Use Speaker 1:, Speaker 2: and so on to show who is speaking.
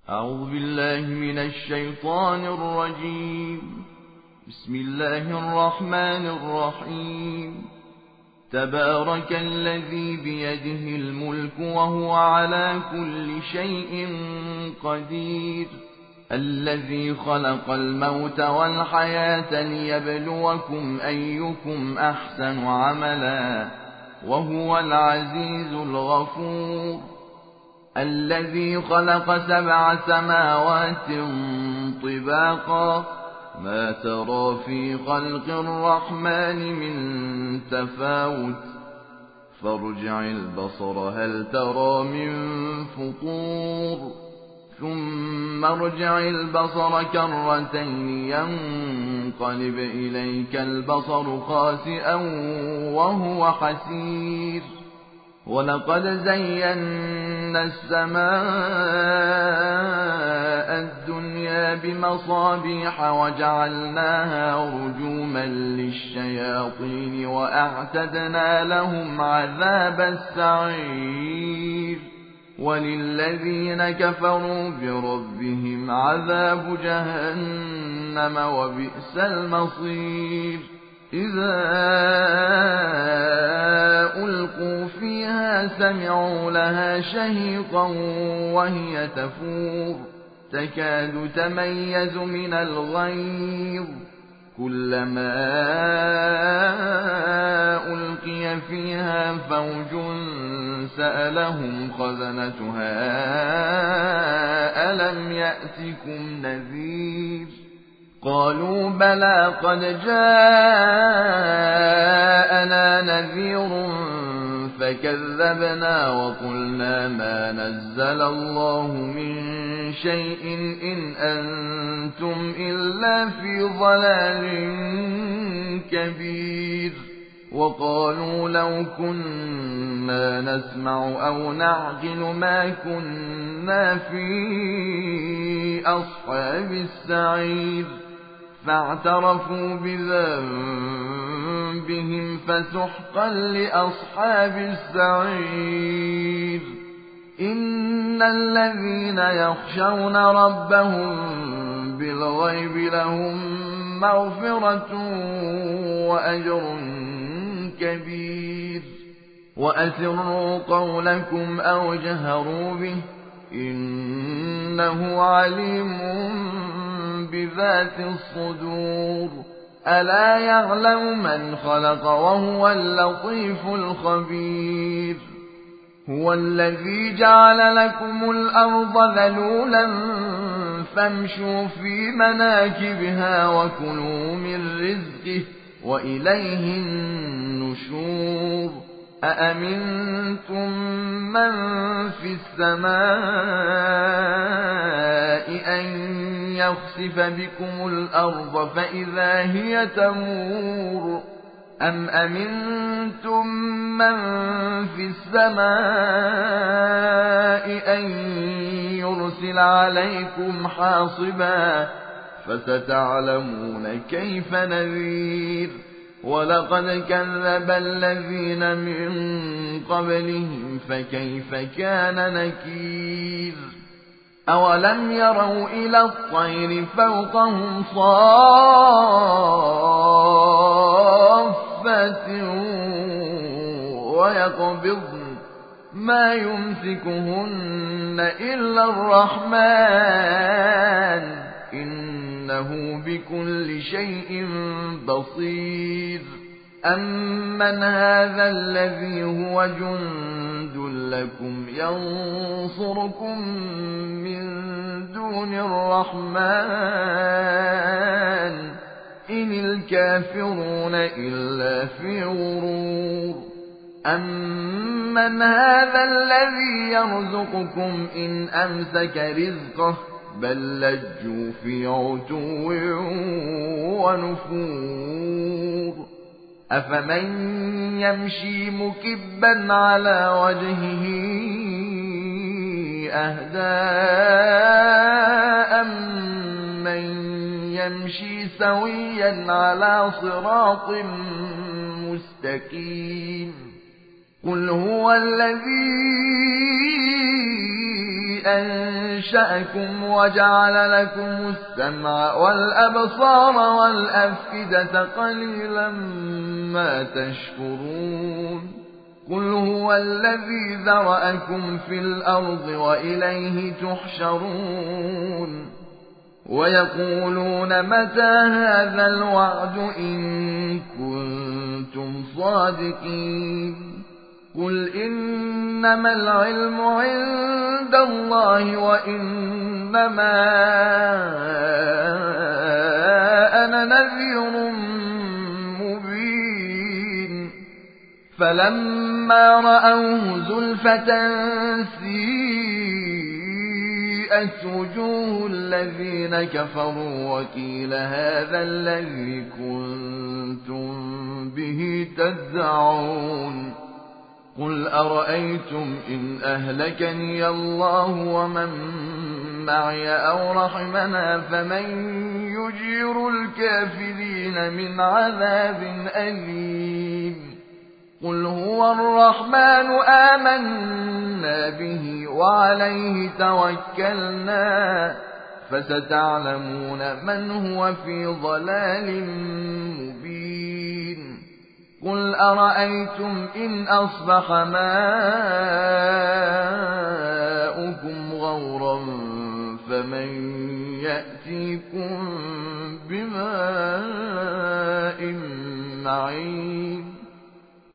Speaker 1: أعوذ بالله من الشيطان الرجيم. بسم الله الرحمن الرحيم. تبارك الذي بيده الملك وهو على كل شيء قدير. الذي خلق الموت والحياة ليبلوكم أيكم أحسن عملا وهو العزيز الغفور. الذي خلق 7 سماوات طباقا ما ترى في خلق الرحمن من تفاوت فارجع البصر هل ترى من فطور ثم ارجع البصر كرتين ينقلب إليك البصر خاسئا وهو حسير. ولقد زينا السماء الدنيا بمصابيح وجعلناها رجوما للشياطين وأعتدنا لهم عذاب السعير. وللذين كفروا بربهم عذاب جهنم وبئس المصير. إذا ألقوا فيها سمعوا لها شهيقا وهي تفور تكاد تميز من الغيظ. كلما ألقي فيها فوج سألهم خزنتها ألم يأتكم نذير. قالوا بلى قد جاءنا نذير فكذبنا وقلنا ما نزل الله من شيء إن أنتم إلا في ضلال كبير. وقالوا لو كنا نسمع أو نعقل ما كنا في أصحاب السعير. فاعترفوا بذنبهم فسحقا لأصحاب السعير. إن الذين يخشون ربهم بالغيب لهم مغفرة وأجر كبير. وأسروا قولكم أو جهروا به إنه عليم بذات الصدور. ألا يعلم من خلق وهو اللطيف الخبير. هو الذي جعل لكم الأرض ذلولا فامشوا في مناكبها وكلوا من رزقه وإليه النشور. أأمنتم من في السماء أن يخسف بكم الأرض فإذا هي تمور أم أمنتم من في السماء أن يرسل عليكم حاصبا فستعلمون كيف نذير. ولقد كذب الذين من قبلهم فكيف كان نكير. أولم يروا إلى الطير فوقهم صافات ويقبضن ما يمسكهن إلا الرحمن إنه بكل شيء بصير. أمن هذا الذي هو جند لكم ينصركم من دون الرحمن إن الكافرون إلا في غرور. أمن هذا الذي يرزقكم إن أمسك رزقه بل لجوا في عتو ونفور. أفمن يمشي مكبا على وجهه أهدى أمن يمشي سويا على صراط مستقيم. قل هو الذي أنشأكم وجعل لكم السمع والأبصار والأفئدة قليلا ما تشكرون قل هو الذي ذرأكم في الأرض وإليه تحشرون ويقولون متى هذا الوعد إن كنتم صادقين قل إنما العلم عند الله وإنما أنا نذير مبين فلما رأوه زلفة سيئت وجوه الذين كفروا وقيل هذا الذي كنتم به تدعون قل أرأيتم إن أهلكني الله ومن معي أو رحمنا فمن يجير الكافرين من عذاب أليم قل هو الرحمن آمنا به وعليه توكلنا فستعلمون من هو في ضلال مبين قل أرأيتم إن أصبح ماؤكم غورا فمن يأتيكم بماء معين